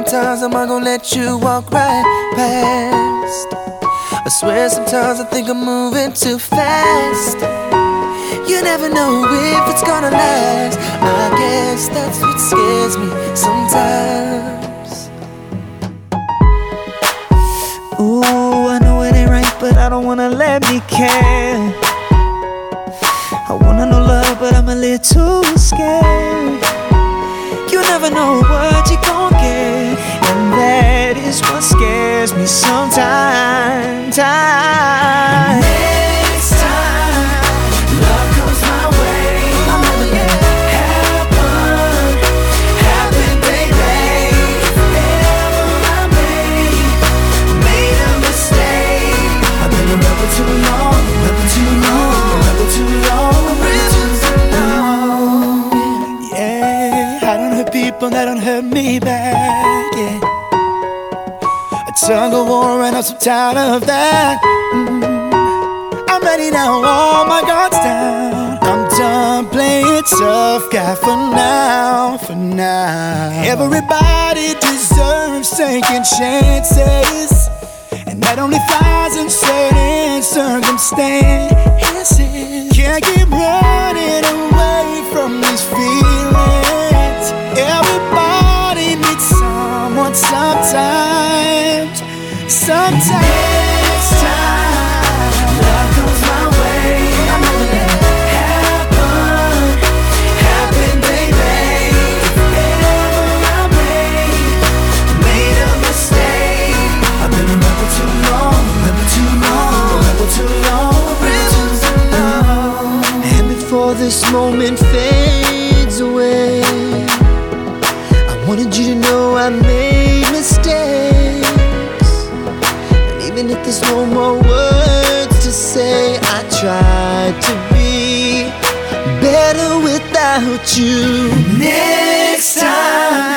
sometimes am I gonna let you walk right past? I swear sometimes I think I'm moving too fast. You never know if it's gonna last. I guess that's what scares me sometimes. Ooh, I know it ain't right, but I don't wanna let me care. I wanna know love, but I'm a little scared. You never know what you gon' get, and that is what scares me sometimes. Next time love comes my way, I'm gonna let it happen, baby. If ever I made a mistake, I've been a rebel too long, rebel too long, rebel too long, rebel too long. Yeah, I don't hurt people that don't hurt me back, yeah. A tug of war and I'm so tired of that. I'm ready now, all my guards down. I'm done playing tough guy for now, for now. Everybody deserves taking chances, and that only flies in certain circumstances. Can't keep running away from these feelings. Everybody needs someone sometimes. Next time love comes my way, I'm gonna let it happen, baby. If ever I made a mistake, I've been a rebel too long, rebel too long, rebel too long, rebel too long. And before this moment fades away, I wanted you to know I made mistakes. And even if there's no more words to say, I tried to be better without you. Next time